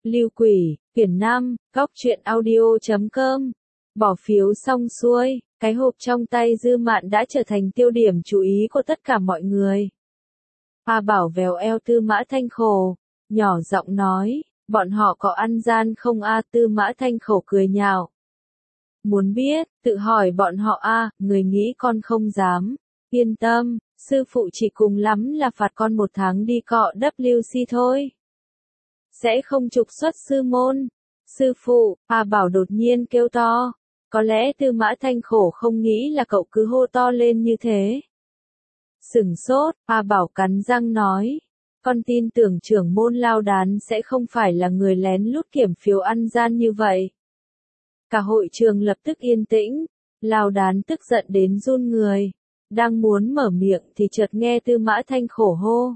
Lưu Quỷ, quyển 5, góc truyện audio.com. Bỏ phiếu xong xuôi, cái hộp trong tay Dư Mạn đã trở thành tiêu điểm chú ý của tất cả mọi người. A Bảo véo eo Tư Mã Thanh Khổ, nhỏ giọng nói, bọn họ có ăn gian không a? Tư Mã Thanh Khổ cười nhạo. Muốn biết, tự hỏi bọn họ a, người nghĩ con không dám. Yên tâm, sư phụ chỉ cùng lắm là phạt con 1 tháng đi cọ WC thôi. Sẽ không trục xuất sư môn. Sư phụ, A Bảo đột nhiên kêu to. Có lẽ Tư Mã Thanh Khổ không nghĩ là cậu cứ hô to lên như thế. Sửng sốt, A Bảo cắn răng nói. Con tin tưởng trưởng môn Lao Đán sẽ không phải là người lén lút kiểm phiếu ăn gian như vậy. Cả hội trường lập tức yên tĩnh. Lao Đán tức giận đến run người. Đang muốn mở miệng thì chợt nghe Tư Mã Thanh Khổ hô.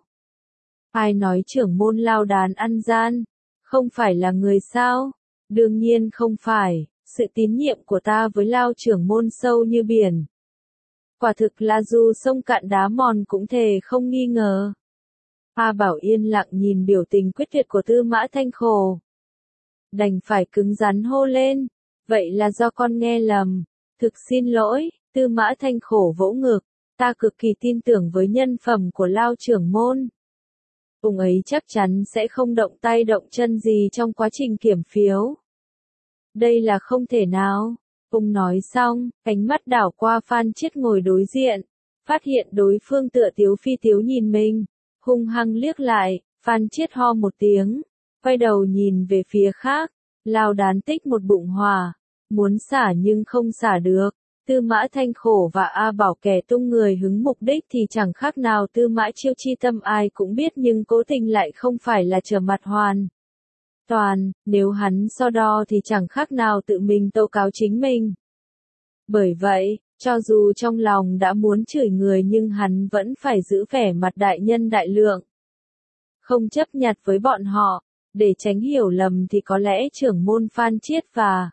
Ai nói trưởng môn Lao Đán ăn gian? Không phải là người sao? Đương nhiên không phải, sự tín nhiệm của ta với Lao trưởng môn sâu như biển. Quả thực là dù sông cạn đá mòn cũng thề không nghi ngờ. A Bảo yên lặng nhìn biểu tình quyết tuyệt của Tư Mã Thanh Khổ. Đành phải cứng rắn hô lên. Vậy là do con nghe lầm. Thực xin lỗi, Tư Mã Thanh Khổ vỗ ngực. Ta cực kỳ tin tưởng với nhân phẩm của Lao trưởng môn. Ông ấy chắc chắn sẽ không động tay động chân gì trong quá trình kiểm phiếu. Đây là không thể nào. Ông nói xong, ánh mắt đảo qua Phan Chiết ngồi đối diện. Phát hiện đối phương tựa tiếu phi tiếu nhìn mình. Hung hăng liếc lại, Phan Chiết ho một tiếng. Quay đầu nhìn về phía khác. Lao Đán tích một bụng hỏa. Muốn xả nhưng không xả được. Tư Mã Thanh Khổ và A Bảo kẻ tung người hứng mục đích thì chẳng khác nào Tư Mã Chiêu chi tâm ai cũng biết nhưng cố tình lại không phải là trở mặt hoàn toàn, nếu hắn so đo thì chẳng khác nào tự mình tố cáo chính mình. Bởi vậy, cho dù trong lòng đã muốn chửi người nhưng hắn vẫn phải giữ vẻ mặt đại nhân đại lượng. Không chấp nhặt với bọn họ, để tránh hiểu lầm thì có lẽ trưởng môn Phan Chiết và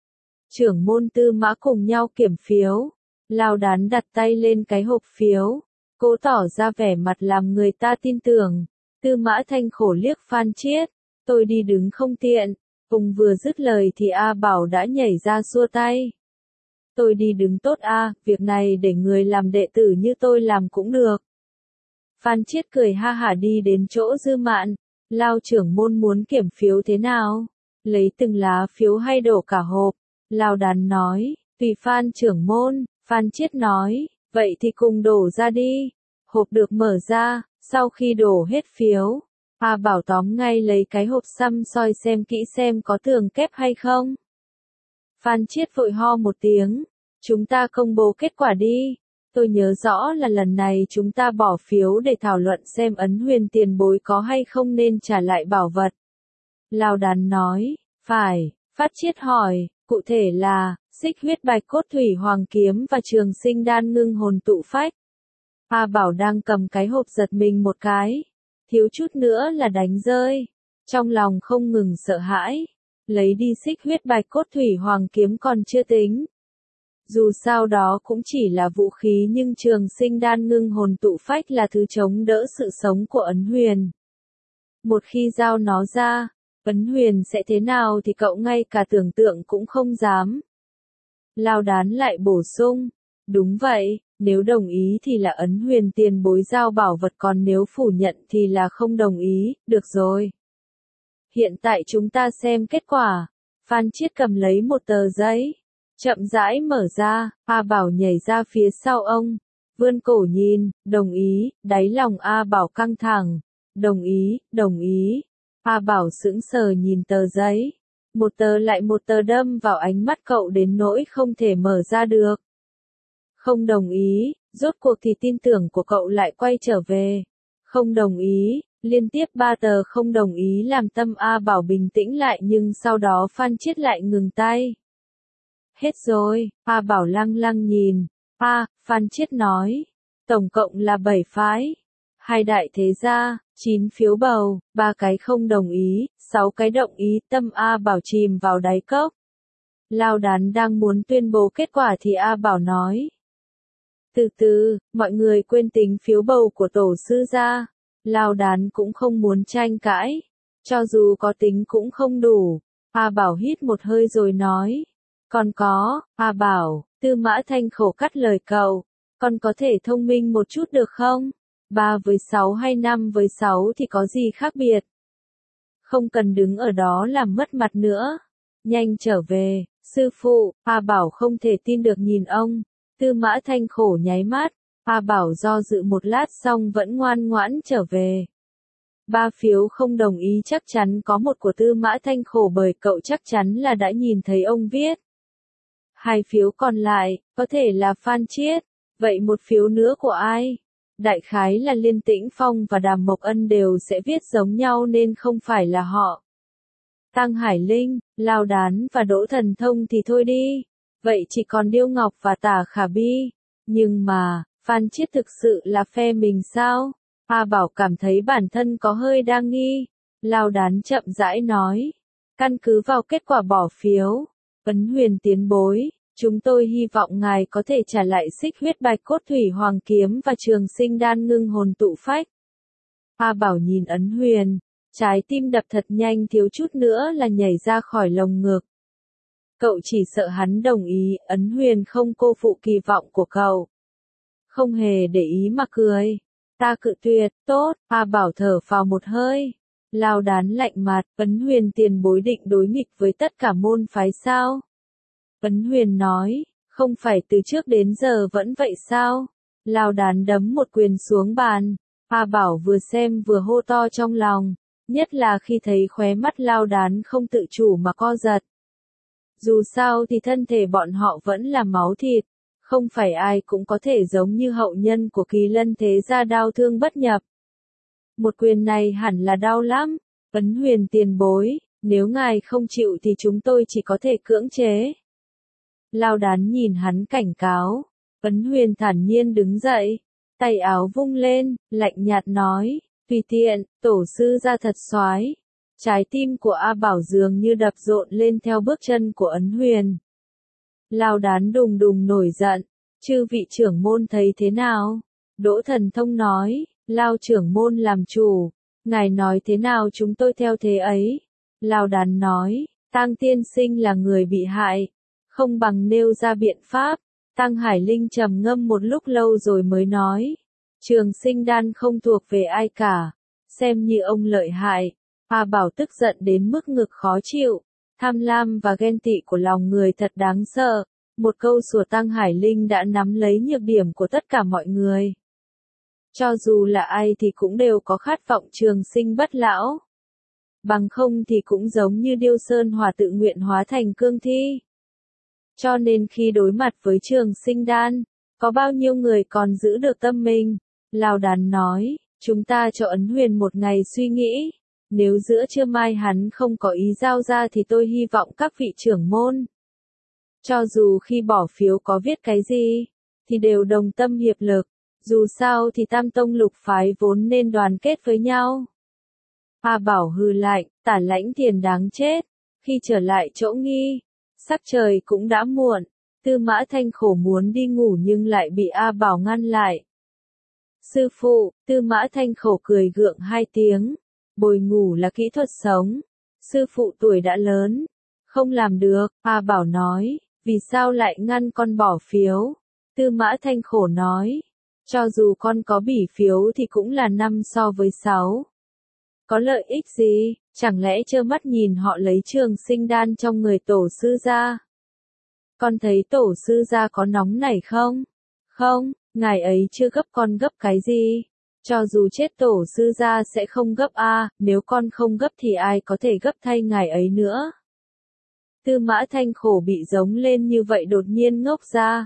trưởng môn Tư Mã cùng nhau kiểm phiếu. Lao Đán đặt tay lên cái hộp phiếu, cố tỏ ra vẻ mặt làm người ta tin tưởng. Tư Mã Thanh Khổ liếc Phan Chiết, tôi đi đứng không tiện. Ông vừa dứt lời thì A Bảo đã nhảy ra xua tay. Tôi đi đứng tốt a, việc này để người làm đệ tử như tôi làm cũng được. Phan Chiết cười ha hả đi đến chỗ Dư Mạn. Lao trưởng môn muốn kiểm phiếu thế nào? Lấy từng lá phiếu hay đổ cả hộp? Lao Đán nói, tùy Phan trưởng môn. Phan Chiết nói, vậy thì cùng đổ ra đi. Hộp được mở ra, sau khi đổ hết phiếu, A Bảo tóm ngay lấy cái hộp xăm soi xem kỹ xem có tường kép hay không. Phan Chiết vội ho một tiếng, chúng ta công bố kết quả đi. Tôi nhớ rõ là lần này chúng ta bỏ phiếu để thảo luận xem Ấn Huyền tiền bối có hay không nên trả lại bảo vật. Lao Đán nói, phải. Phát Chiết hỏi, cụ thể là, xích huyết bạch cốt thủy hoàng kiếm và trường sinh đan ngưng hồn tụ phách. A Bảo đang cầm cái hộp giật mình một cái. Thiếu chút nữa là đánh rơi. Trong lòng không ngừng sợ hãi. Lấy đi xích huyết bạch cốt thủy hoàng kiếm còn chưa tính. Dù sao đó cũng chỉ là vũ khí nhưng trường sinh đan ngưng hồn tụ phách là thứ chống đỡ sự sống của Ấn Huyền. Một khi giao nó ra, Ấn Huyền sẽ thế nào thì cậu ngay cả tưởng tượng cũng không dám. Lao Đán lại bổ sung, đúng vậy, nếu đồng ý thì là Ấn Huyền tiền bối giao bảo vật còn nếu phủ nhận thì là không đồng ý, được rồi. Hiện tại chúng ta xem kết quả. Phan Chiết cầm lấy một tờ giấy, chậm rãi mở ra, A Bảo nhảy ra phía sau ông, vươn cổ nhìn, đồng ý, đáy lòng A Bảo căng thẳng, đồng ý, đồng ý. A Bảo sững sờ nhìn tờ giấy, một tờ lại một tờ đâm vào ánh mắt cậu đến nỗi không thể mở ra được. Không đồng ý, rốt cuộc thì tin tưởng của cậu lại quay trở về. Không đồng ý, liên tiếp 3 tờ không đồng ý làm tâm A Bảo bình tĩnh lại nhưng sau đó Phan Chiết lại ngừng tay. Hết rồi, A Bảo lăng lăng nhìn. Phan Chiết nói, tổng cộng là 7 phái. 2 đại thế gia, 9 phiếu bầu, 3 cái không đồng ý, 6 cái đồng ý, tâm A Bảo chìm vào đáy cốc. Lao Đán đang muốn tuyên bố kết quả thì A Bảo nói. Từ từ, mọi người quên tính phiếu bầu của tổ sư gia. Lao Đán cũng không muốn tranh cãi. Cho dù có tính cũng không đủ. A Bảo hít một hơi rồi nói. Còn có, A Bảo, Tư Mã Thanh Khổ cắt lời cậu. Con có thể thông minh một chút được không? 3 với 6 hay 5 với 6 thì có gì khác biệt? Không cần đứng ở đó làm mất mặt nữa. Nhanh trở về, sư phụ. A Bảo không thể tin được nhìn ông. Tư Mã Thanh Khổ nháy mắt. A Bảo do dự một lát xong vẫn ngoan ngoãn trở về. 3 phiếu không đồng ý chắc chắn có một của Tư Mã Thanh Khổ bởi cậu chắc chắn là đã nhìn thấy ông viết. 2 phiếu còn lại, có thể là Phan Chiết. Vậy 1 phiếu nữa của ai? Đại khái là Liên Tĩnh Phong và Đàm Mộc Ân đều sẽ viết giống nhau nên không phải là họ. Tăng Hải Linh, Lao Đán và Đỗ Thần Thông thì thôi đi. Vậy chỉ còn Điêu Ngọc và Tả Khả Bi. Nhưng mà, Phan Chiết thực sự là phe mình sao? A Bảo cảm thấy bản thân có hơi đa nghi. Lao Đán chậm rãi nói. Căn cứ vào kết quả bỏ phiếu. Ấn Huyền tiền bối. Chúng tôi hy vọng ngài có thể trả lại xích huyết bạch cốt thủy hoàng kiếm và trường sinh đan ngưng hồn tụ phách. A Bảo nhìn Ấn Huyền. Trái tim đập thật nhanh thiếu chút nữa là nhảy ra khỏi lồng ngực. Cậu chỉ sợ hắn đồng ý, Ấn Huyền không cô phụ kỳ vọng của cậu. Không hề để ý mà cười. Ta cự tuyệt, tốt, A Bảo thở phào một hơi. Lao Đán lạnh mặt, Ấn Huyền tiền bối định đối nghịch với tất cả môn phái sao? Ấn Huyền nói, không phải từ trước đến giờ vẫn vậy sao? Lao Đán đấm một quyền xuống bàn. A Bảo vừa xem vừa hô to trong lòng. Nhất là khi thấy khóe mắt Lao Đán không tự chủ mà co giật. Dù sao thì thân thể bọn họ vẫn là máu thịt. Không phải ai cũng có thể giống như hậu nhân của Kỳ Lân thế gia đau thương bất nhập. Một quyền này hẳn là đau lắm. Ấn Huyền tiền bối, nếu ngài không chịu thì chúng tôi chỉ có thể cưỡng chế. Lao Đán nhìn hắn cảnh cáo. Ấn Huyền thản nhiên đứng dậy. Tay áo vung lên, lạnh nhạt nói. Tùy tiện, tổ sư ra thật soái. Trái tim của A Bảo dường như đập rộn lên theo bước chân của Ấn Huyền. Lao Đán đùng đùng nổi giận. Chư vị trưởng môn thấy thế nào? Đỗ Thần Thông nói. Lao trưởng môn làm chủ. Ngài nói thế nào chúng tôi theo thế ấy. Lao Đán nói. Tang tiên sinh là người bị hại. Không bằng nêu ra biện pháp. Tăng Hải Linh trầm ngâm một lúc lâu rồi mới nói. Trường sinh đan không thuộc về ai cả. Xem như ông lợi hại. A Bảo tức giận đến mức ngực khó chịu. Tham lam và ghen tị của lòng người thật đáng sợ. Một câu của Tăng Hải Linh đã nắm lấy nhược điểm của tất cả mọi người. Cho dù là ai thì cũng đều có khát vọng trường sinh bất lão. Bằng không thì cũng giống như Điêu Sơn Hòa tự nguyện hóa thành cương thi. Cho nên khi đối mặt với trường sinh đan, có bao nhiêu người còn giữ được tâm mình? Lao Đán nói, chúng ta cho Ấn Huyền một ngày suy nghĩ. Nếu giữa trưa mai hắn không có ý giao ra thì tôi hy vọng các vị trưởng môn. Cho dù khi bỏ phiếu có viết cái gì, thì đều đồng tâm hiệp lực. Dù sao thì Tam Tông Lục phái vốn nên đoàn kết với nhau. A Bảo hừ lạnh, Tả Lãnh Thiền đáng chết. Khi trở lại chỗ nghi, sắc trời cũng đã muộn. Tư Mã Thanh Khổ muốn đi ngủ nhưng lại bị A Bảo ngăn lại. Sư phụ, Tư Mã Thanh Khổ cười gượng 2 tiếng. Bồi ngủ là kỹ thuật sống. Sư phụ tuổi đã lớn. Không làm được, A Bảo nói. Vì sao lại ngăn con bỏ phiếu? Tư Mã Thanh Khổ nói. Cho dù con có bỉ phiếu thì cũng là 5 so với 6. Có lợi ích gì? Chẳng lẽ trơ mắt nhìn họ lấy trường sinh đan trong người tổ sư gia? Con thấy tổ sư gia có nóng nảy không? Không, ngài ấy chưa gấp con gấp cái gì? Cho dù chết tổ sư gia sẽ không gấp a, nếu con không gấp thì ai có thể gấp thay ngài ấy nữa? Tư Mã Thanh Khổ bị giống lên như vậy đột nhiên ngốc ra.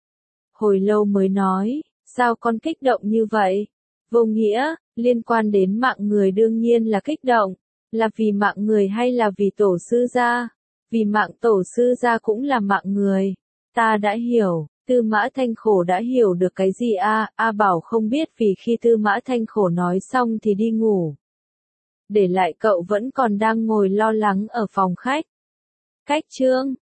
Hồi lâu mới nói, sao con kích động như vậy? Vô nghĩa, liên quan đến mạng người đương nhiên là kích động. Là vì mạng người hay là vì tổ sư gia? Vì mạng tổ sư gia cũng là mạng người. Ta đã hiểu, Tư Mã Thanh Khổ đã hiểu được cái gì a? A Bảo không biết vì khi Tư Mã Thanh Khổ nói xong thì đi ngủ. Để lại cậu vẫn còn đang ngồi lo lắng ở phòng khách. Cách chương